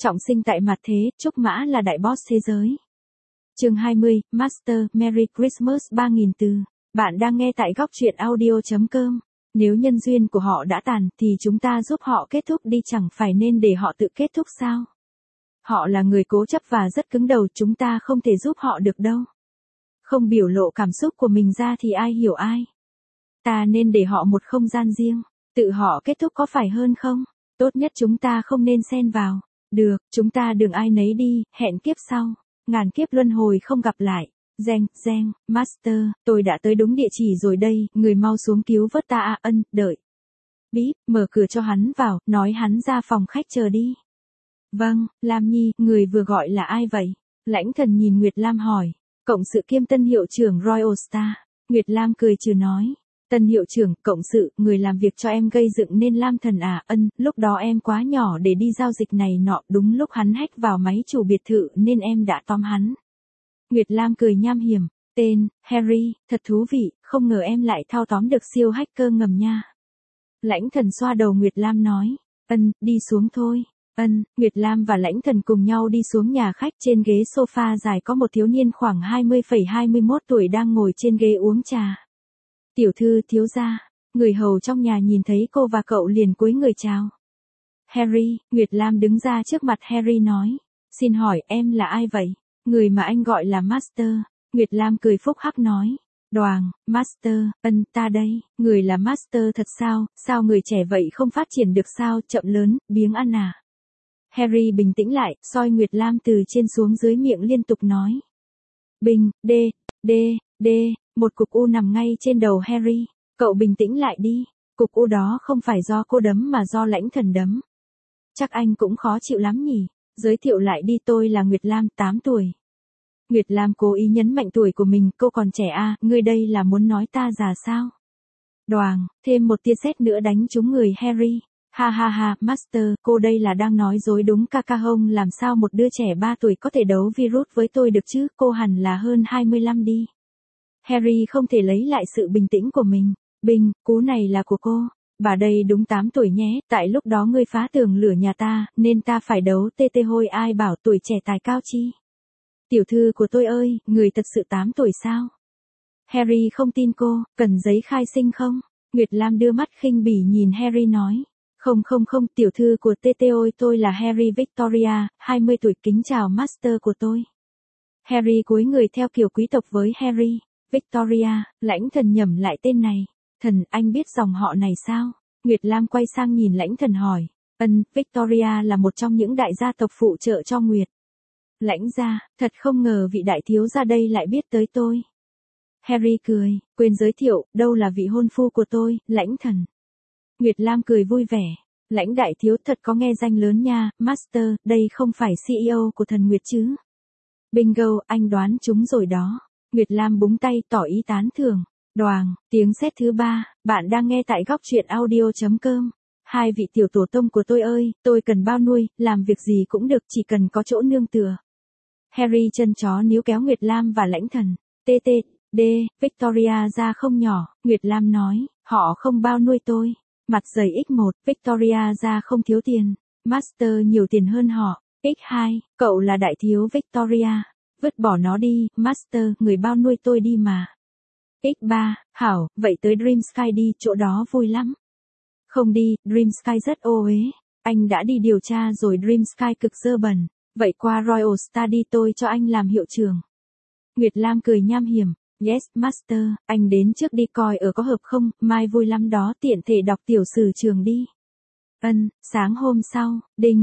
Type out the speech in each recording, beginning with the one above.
trọng sinh tại mặt thế, Trúc Mã là đại boss thế giới. Chương 20, Master, Merry Christmas 3000 từ. Bạn đang nghe tại góc truyện audio.com. Nếu nhân duyên của họ đã tàn thì chúng ta giúp họ kết thúc đi, chẳng phải nên để họ tự kết thúc sao? Họ là người cố chấp và rất cứng đầu, chúng ta không thể giúp họ được đâu. Không biểu lộ cảm xúc của mình ra thì ai hiểu ai. Ta nên để họ một không gian riêng, tự họ kết thúc có phải hơn không? Tốt nhất chúng ta không nên xen vào. Được, chúng ta đừng ai nấy đi, hẹn kiếp sau. Ngàn kiếp luân hồi không gặp lại. Zeng, Master, tôi đã tới đúng địa chỉ rồi đây, người mau xuống cứu vớt ta à. Ân, đợi. Bíp, mở cửa cho hắn vào, nói hắn ra phòng khách chờ đi. Vâng, Lam Nhi, người vừa gọi là ai vậy? Lãnh Thần nhìn Nguyệt Lam hỏi. Cộng sự kiêm tân hiệu trưởng Royal Star. Nguyệt Lam cười trừ nói. Tân hiệu trưởng, cộng sự, người làm việc cho em gây dựng nên Lam Thần à. Ân, lúc đó em quá nhỏ để đi giao dịch này nọ, đúng lúc hắn hack vào máy chủ biệt thự nên em đã tóm hắn. Nguyệt Lam cười nham hiểm. Tên, Harry, thật thú vị, không ngờ em lại thao tóm được siêu hacker ngầm nha. Lãnh Thần xoa đầu Nguyệt Lam nói. Ân, đi xuống thôi. Ân, Nguyệt Lam và Lãnh Thần cùng nhau đi xuống nhà khách. Trên ghế sofa dài có một thiếu niên khoảng 20,21 tuổi đang ngồi trên ghế uống trà. Tiểu thư, thiếu gia. Người hầu trong nhà nhìn thấy cô và cậu liền cúi người chào. Harry, Nguyệt Lam đứng ra trước mặt Harry nói. Xin hỏi em là ai vậy? Người mà anh gọi là Master. Nguyệt Lam cười phúc hắc nói. Đoàng, Master, Ân, ta đây. Người là Master thật sao? Sao người trẻ vậy không phát triển được sao? Chậm lớn, biếng ăn à? Harry bình tĩnh lại, soi Nguyệt Lam từ trên xuống dưới, miệng liên tục nói. Bình, D, một cục u nằm ngay trên đầu Harry. Cậu bình tĩnh lại đi. Cục u đó không phải do cô đấm mà do Lãnh Thần đấm. Chắc anh cũng khó chịu lắm nhỉ. Giới thiệu lại đi, tôi là Nguyệt Lam, 8 tuổi. Nguyệt Lam cố ý nhấn mạnh tuổi của mình, cô còn trẻ à, ngươi đây là muốn nói ta già sao? Đoàng, thêm một tia sét nữa đánh trúng người Harry. Ha, Master, cô đây là đang nói dối đúng ca hông, làm sao một đứa trẻ 3 tuổi có thể đấu virus với tôi được chứ, cô hẳn là hơn 25 đi. Harry không thể lấy lại sự bình tĩnh của mình. Bình, cú này là của cô. Bà đây đúng 8 tuổi nhé, tại lúc đó ngươi phá tường lửa nhà ta, nên ta phải đấu tê hôi, ai bảo tuổi trẻ tài cao chi. Tiểu thư của tôi ơi, người thật sự 8 tuổi sao? Harry không tin cô, cần giấy khai sinh không? Nguyệt Lam đưa mắt khinh bỉ nhìn Harry nói. Không, tiểu thư của TT ơi, tôi là Harry Victoria, 20 tuổi, kính chào Master của tôi. Harry cúi người theo kiểu quý tộc với Harry. Victoria, Lãnh Thần nhẩm lại tên này. Thần, anh biết dòng họ này sao? Nguyệt Lam quay sang nhìn Lãnh Thần hỏi. Ân, Victoria là một trong những đại gia tộc phụ trợ cho Nguyệt. Lãnh gia, thật không ngờ vị đại thiếu gia đây lại biết tới tôi. Harry cười, quên giới thiệu, đâu là vị hôn phu của tôi, Lãnh Thần. Nguyệt Lam cười vui vẻ. Lãnh đại thiếu thật có nghe danh lớn nha, Master, đây không phải CEO của Thần Nguyệt chứ? Bingo, anh đoán trúng rồi đó. Nguyệt Lam búng tay tỏ ý tán thưởng. Đoàng, tiếng sét thứ 3, bạn đang nghe tại góc truyện audio.com. Hai vị tiểu tổ tông của tôi ơi, tôi cần bao nuôi, làm việc gì cũng được, chỉ cần có chỗ nương tựa. Harry chân chó níu kéo Nguyệt Lam và Lãnh Thần. D, Victoria ra không nhỏ, Nguyệt Lam nói, họ không bao nuôi tôi. Mặt dày X1, Victoria ra không thiếu tiền. Master nhiều tiền hơn họ. X2, cậu là đại thiếu Victoria. Vứt bỏ nó đi, Master, người bao nuôi tôi đi mà. X3, hảo, vậy tới Dream Sky đi, chỗ đó vui lắm. Không đi, Dream Sky rất ô uế. Anh đã đi điều tra rồi, Dream Sky cực dơ bẩn. Vậy qua Royal Star đi, tôi cho anh làm hiệu trưởng. Nguyệt Lam cười nham hiểm. Yes, Master, anh đến trước đi coi ở có hợp không, mai vui lắm đó, tiện thể đọc tiểu sử trường đi. Ân, sáng hôm sau,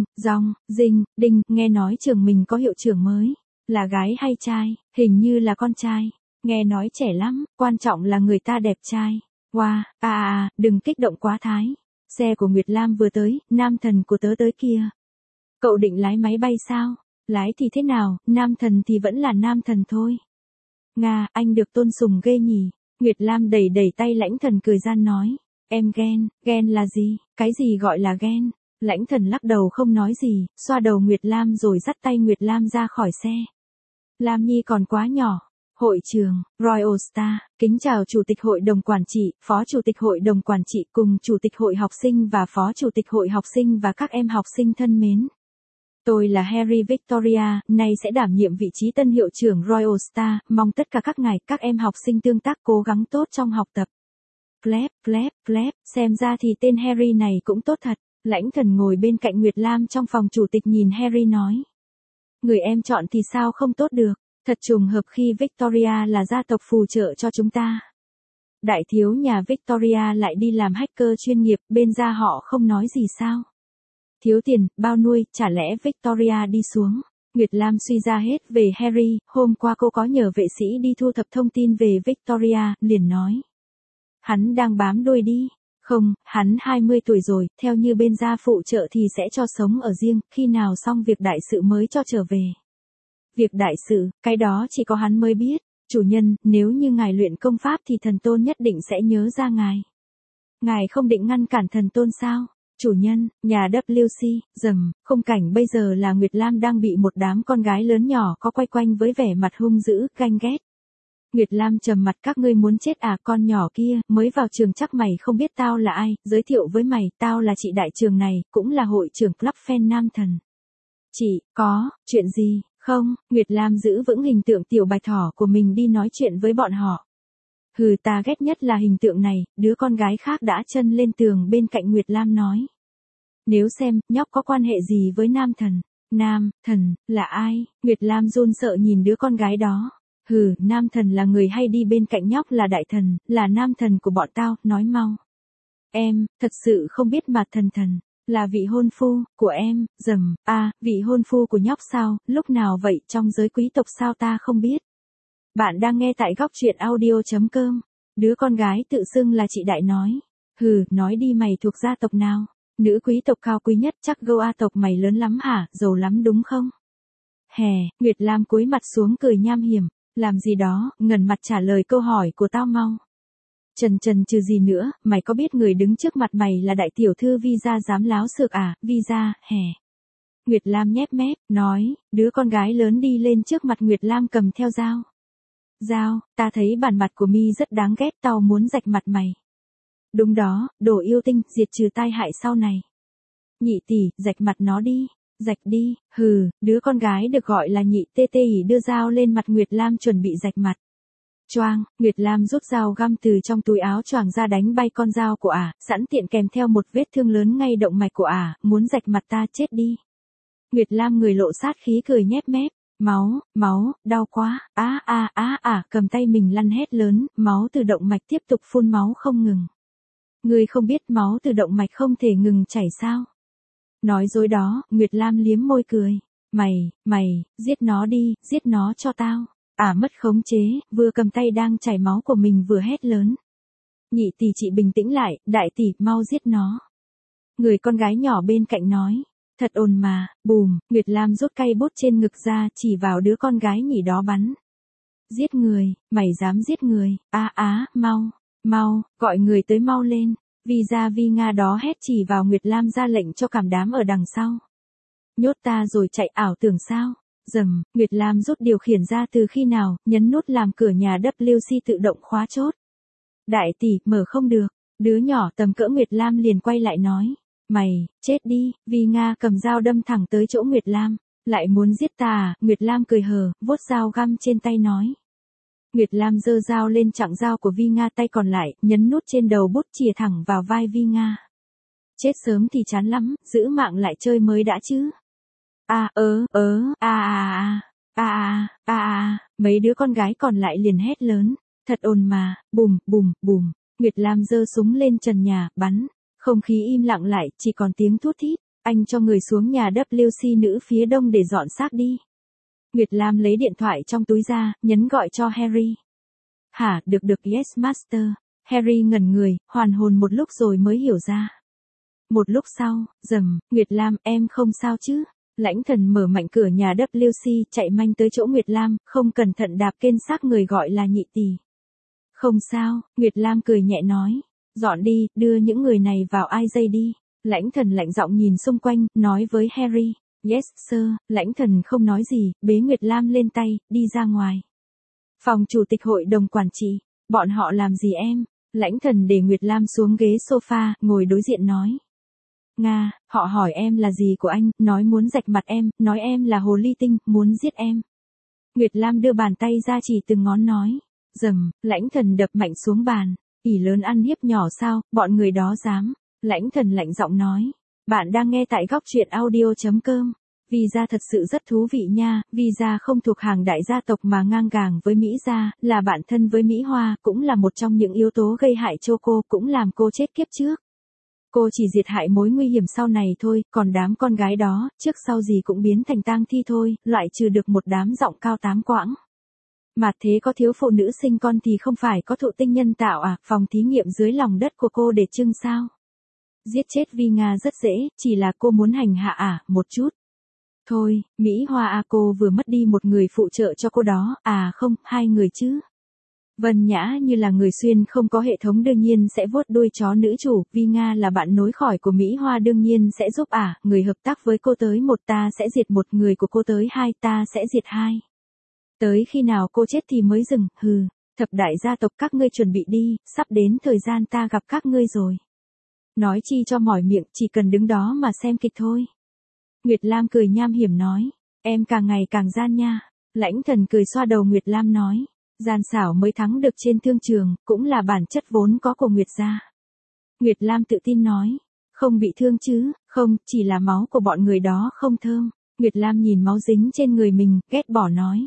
đinh, nghe nói trường mình có hiệu trưởng mới. Là gái hay trai? Hình như là con trai. Nghe nói trẻ lắm, quan trọng là người ta đẹp trai. Wow, đừng kích động quá thái. Xe của Nguyệt Lam vừa tới, nam thần của tớ tới kia. Cậu định lái máy bay sao? Lái thì thế nào, nam thần thì vẫn là nam thần thôi. Nga, anh được tôn sùng ghê nhỉ. Nguyệt Lam đẩy tay Lãnh Thần cười gian nói. Em ghen là gì? Cái gì gọi là ghen? Lãnh Thần lắc đầu không nói gì, xoa đầu Nguyệt Lam rồi dắt tay Nguyệt Lam ra khỏi xe. Lam Nhi còn quá nhỏ. Hội trường, Royal Star, kính chào Chủ tịch Hội đồng Quản trị, Phó Chủ tịch Hội đồng Quản trị cùng Chủ tịch Hội học sinh và Phó Chủ tịch Hội học sinh và các em học sinh thân mến. Tôi là Harry Victoria, nay sẽ đảm nhiệm vị trí tân hiệu trưởng Royal Star, mong tất cả các ngài, các em học sinh tương tác cố gắng tốt trong học tập. Clap, clap, clap, xem ra thì tên Harry này cũng tốt thật. Lãnh Thần ngồi bên cạnh Nguyệt Lam trong phòng chủ tịch nhìn Harry nói. Người em chọn thì sao không tốt được, thật trùng hợp khi Victoria là gia tộc phù trợ cho chúng ta. Đại thiếu nhà Victoria lại đi làm hacker chuyên nghiệp, bên gia họ không nói gì sao? Thiếu tiền, bao nuôi, chả lẽ Victoria đi xuống? Nguyệt Lam suy ra hết về Harry, hôm qua cô có nhờ vệ sĩ đi thu thập thông tin về Victoria, liền nói. Hắn đang bám đuôi đi. Không, hắn 20 tuổi rồi, theo như bên gia phụ trợ thì sẽ cho sống ở riêng, khi nào xong việc đại sự mới cho trở về. Việc đại sự, cái đó chỉ có hắn mới biết. Chủ nhân, nếu như ngài luyện công pháp thì thần tôn nhất định sẽ nhớ ra ngài. Ngài không định ngăn cản thần tôn sao? Chủ nhân, nhà WC, khung cảnh bây giờ là Nguyệt Lam đang bị một đám con gái lớn nhỏ có quay quanh với vẻ mặt hung dữ, ganh ghét. Nguyệt Lam trầm mặt, các ngươi muốn chết à? Con nhỏ kia, mới vào trường chắc mày không biết tao là ai, giới thiệu với mày, tao là chị đại trường này, cũng là hội trưởng club fan nam thần. Chị, có, chuyện gì? Không, Nguyệt Lam giữ vững hình tượng tiểu bạch thỏ của mình đi nói chuyện với bọn họ. Hừ, ta ghét nhất là hình tượng này, đứa con gái khác đã chân lên tường bên cạnh Nguyệt Lam nói. Nếu xem, nhóc có quan hệ gì với nam thần? Nam thần, là ai? Nguyệt Lam run sợ nhìn đứa con gái đó. Hừ, nam thần là người hay đi bên cạnh nhóc là đại thần, là nam thần của bọn tao, nói mau. Em, thật sự không biết mà thần, là vị hôn phu, của em, vị hôn phu của nhóc sao, lúc nào vậy, trong giới quý tộc sao ta không biết. Bạn đang nghe tại góc truyện audio.com, đứa con gái tự xưng là chị đại nói. Hừ, nói đi mày thuộc gia tộc nào? Nữ quý tộc cao quý nhất, chắc Goa tộc mày lớn lắm hả, giàu lắm đúng không? Hè, Nguyệt Lam cúi mặt xuống cười nham hiểm. Làm gì đó, ngẩn mặt trả lời câu hỏi của tao mau. Trần trừ gì nữa, mày có biết người đứng trước mặt mày là đại tiểu thư Visa dám láo xược à? Visa, hè. Nguyệt Lam nhép mép, nói, đứa con gái lớn đi lên trước mặt Nguyệt Lam cầm theo dao. Dao, ta thấy bản mặt của mi rất đáng ghét, tao muốn rạch mặt mày. Đúng đó, đồ yêu tinh, diệt trừ tai hại sau này. Nhị tỷ, rạch mặt nó đi. Rạch đi, hừ, đứa con gái được gọi là nhị tê tê ỉ đưa dao lên mặt Nguyệt Lam chuẩn bị rạch mặt. Choang, Nguyệt Lam rút dao găm từ trong túi áo choàng ra đánh bay con dao của sẵn tiện kèm theo một vết thương lớn ngay động mạch của muốn rạch mặt ta chết đi. Nguyệt Lam người lộ sát khí cười nhép mép, máu, đau quá, cầm tay mình lăn hét lớn, máu từ động mạch tiếp tục phun máu không ngừng. Ngươi không biết máu từ động mạch không thể ngừng chảy sao? Nói dối đó, Nguyệt Lam liếm môi cười. Mày, giết nó đi, giết nó cho tao. Mất khống chế, vừa cầm tay đang chảy máu của mình vừa hét lớn. Nhị tỷ chị bình tĩnh lại, đại tỷ, mau giết nó. Người con gái nhỏ bên cạnh nói. Thật ồn mà, bùm, Nguyệt Lam rút cây bút trên ngực ra chỉ vào đứa con gái nhỉ đó bắn. Giết người, mày dám giết người, mau, gọi người tới mau lên. Visa Vi Nga đó hét chỉ vào Nguyệt Lam ra lệnh cho cả đám ở đằng sau. Nhốt ta rồi chạy ảo tưởng sao? Nguyệt Lam rút điều khiển ra từ khi nào, nhấn nút làm cửa nhà WC tự động khóa chốt. Đại tỷ, mở không được. Đứa nhỏ tầm cỡ Nguyệt Lam liền quay lại nói. Mày, chết đi, Vi Nga cầm dao đâm thẳng tới chỗ Nguyệt Lam. Lại muốn giết ta à? Nguyệt Lam cười hờ, vuốt dao găm trên tay nói. Nguyệt Lam giơ dao lên chặng dao của Vi Nga, tay còn lại, nhấn nút trên đầu bút chìa thẳng vào vai Vi Nga. Chết sớm thì chán lắm, giữ mạng lại chơi mới đã chứ. Mấy đứa con gái còn lại liền hét lớn. Thật ồn mà, bùm. Nguyệt Lam giơ súng lên trần nhà, bắn. Không khí im lặng lại, chỉ còn tiếng thút thít. Anh cho người xuống nhà WC nữ phía đông để dọn xác đi. Nguyệt Lam lấy điện thoại trong túi ra, nhấn gọi cho Harry. Hả, được, yes master. Harry ngẩn người, hoàn hồn một lúc rồi mới hiểu ra. Một lúc sau, Nguyệt Lam, em không sao chứ? Lãnh Thần mở mạnh cửa nhà WC, chạy manh tới chỗ Nguyệt Lam, không cẩn thận đạp kên xác người gọi là nhị tỷ. Không sao, Nguyệt Lam cười nhẹ nói. Dọn đi, đưa những người này vào IJ đi. Lãnh Thần lạnh giọng nhìn xung quanh, nói với Harry. Yes sir, Lãnh Thần không nói gì, bế Nguyệt Lam lên tay, đi ra ngoài. Phòng chủ tịch hội đồng quản trị, bọn họ làm gì em? Lãnh Thần để Nguyệt Lam xuống ghế sofa, ngồi đối diện nói. Nga, họ hỏi em là gì của anh, nói muốn rạch mặt em, nói em là hồ ly tinh, muốn giết em. Nguyệt Lam đưa bàn tay ra chỉ từng ngón nói. Rầm, Lãnh Thần đập mạnh xuống bàn. Ỷ lớn ăn hiếp nhỏ sao, bọn người đó dám. Lãnh Thần lạnh giọng nói. Bạn đang nghe tại góc truyện audio.com. Vì gia thật sự rất thú vị nha, vì gia không thuộc hàng đại gia tộc mà ngang gàng với Mỹ gia, là bạn thân với Mỹ Hoa, cũng là một trong những yếu tố gây hại cho cô, cũng làm cô chết kiếp trước. Cô chỉ diệt hại mối nguy hiểm sau này thôi, còn đám con gái đó, trước sau gì cũng biến thành tang thi thôi, loại trừ được một đám giọng cao 8 quãng. Mà thế có thiếu phụ nữ sinh con thì không phải có thụ tinh nhân tạo à, phòng thí nghiệm dưới lòng đất của cô để trưng sao? Giết chết Vi Nga rất dễ, chỉ là cô muốn hành hạ à, một chút. Thôi, Mỹ Hoa à, cô vừa mất đi một người phụ trợ cho cô đó, à không, 2 người chứ. Vân Nhã như là người xuyên không có hệ thống đương nhiên sẽ vuốt đuôi chó nữ chủ, Vi Nga là bạn nối khỏi của Mỹ Hoa đương nhiên sẽ giúp người hợp tác với cô tới 1 ta sẽ diệt 1, người của cô tới 2 ta sẽ diệt 2. Tới khi nào cô chết thì mới dừng, hừ, thập đại gia tộc các ngươi chuẩn bị đi, sắp đến thời gian ta gặp các ngươi rồi. Nói chi cho mỏi miệng, chỉ cần đứng đó mà xem kịch thôi. Nguyệt Lam cười nham hiểm nói, em càng ngày càng gian nha. Lãnh Thần cười xoa đầu Nguyệt Lam nói, gian xảo mới thắng được trên thương trường, cũng là bản chất vốn có của Nguyệt gia. Nguyệt Lam tự tin nói, không bị thương chứ, không, chỉ là máu của bọn người đó không thơm. Nguyệt Lam nhìn máu dính trên người mình, ghét bỏ nói.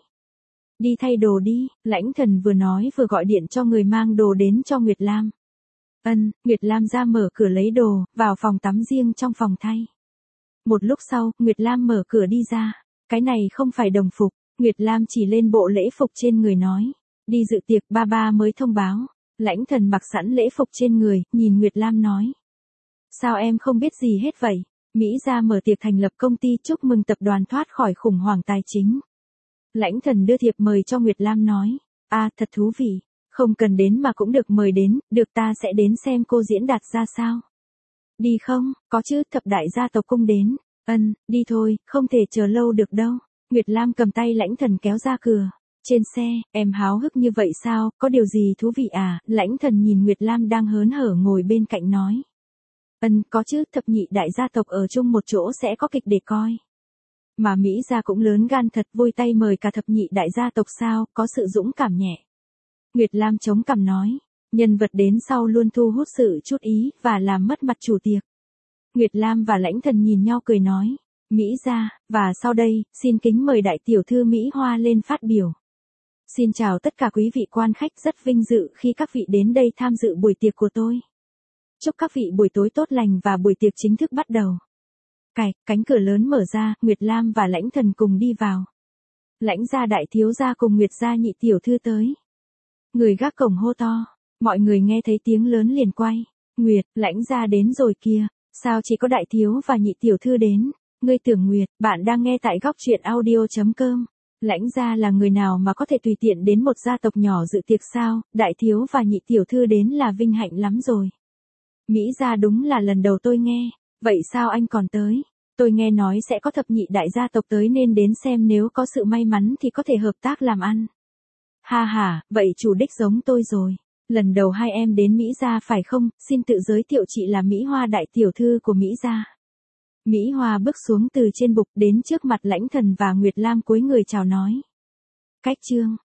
Đi thay đồ đi, Lãnh Thần vừa nói vừa gọi điện cho người mang đồ đến cho Nguyệt Lam. Nguyệt Lam ra mở cửa lấy đồ, vào phòng tắm riêng trong phòng thay. Một lúc sau, Nguyệt Lam mở cửa đi ra. Cái này không phải đồng phục, Nguyệt Lam chỉ lên bộ lễ phục trên người nói. Đi dự tiệc, ba mới thông báo. Lãnh Thần mặc sẵn lễ phục trên người, nhìn Nguyệt Lam nói. Sao em không biết gì hết vậy? Mỹ gia mở tiệc thành lập công ty chúc mừng tập đoàn thoát khỏi khủng hoảng tài chính. Lãnh Thần đưa thiệp mời cho Nguyệt Lam nói. Thật thú vị. Không cần đến mà cũng được mời đến, được ta sẽ đến xem cô diễn đạt ra sao. Đi không, có chứ, thập đại gia tộc cung đến. Đi thôi, không thể chờ lâu được đâu. Nguyệt Lam cầm tay Lãnh Thần kéo ra cửa. Trên xe, em háo hức như vậy sao, có điều gì thú vị à? Lãnh Thần nhìn Nguyệt Lam đang hớn hở ngồi bên cạnh nói. Có chứ, thập nhị đại gia tộc ở chung một chỗ sẽ có kịch để coi. Mà Mỹ gia cũng lớn gan thật, vui tay mời cả thập nhị đại gia tộc sao, có sự dũng cảm nhẹ. Nguyệt Lam chống cằm nói, nhân vật đến sau luôn thu hút sự chú ý, và làm mất mặt chủ tiệc. Nguyệt Lam và Lãnh Thần nhìn nhau cười nói, Mỹ gia, và sau đây, xin kính mời đại tiểu thư Mỹ Hoa lên phát biểu. Xin chào tất cả quý vị quan khách, rất vinh dự khi các vị đến đây tham dự buổi tiệc của tôi. Chúc các vị buổi tối tốt lành và buổi tiệc chính thức bắt đầu. Cánh cửa lớn mở ra, Nguyệt Lam và Lãnh Thần cùng đi vào. Lãnh gia đại thiếu gia cùng Nguyệt gia nhị tiểu thư tới. Người gác cổng hô to, mọi người nghe thấy tiếng lớn liền quay. Nguyệt, Lãnh gia đến rồi kìa, sao chỉ có đại thiếu và nhị tiểu thư đến? Ngươi tưởng Nguyệt, bạn đang nghe tại góc truyện audio.com. Lãnh gia là người nào mà có thể tùy tiện đến một gia tộc nhỏ dự tiệc sao? Đại thiếu và nhị tiểu thư đến là vinh hạnh lắm rồi. Mỹ gia đúng là lần đầu tôi nghe. Vậy sao anh còn tới? Tôi nghe nói sẽ có thập nhị đại gia tộc tới nên đến xem, nếu có sự may mắn thì có thể hợp tác làm ăn. Ha ha, vậy chủ đích giống tôi rồi. Lần đầu hai em đến Mỹ gia phải không? Xin tự giới thiệu, chị là Mỹ Hoa, đại tiểu thư của Mỹ gia. Mỹ Hoa bước xuống từ trên bục đến trước mặt Lãnh Thần và Nguyệt Lam cúi người chào nói. Cách chương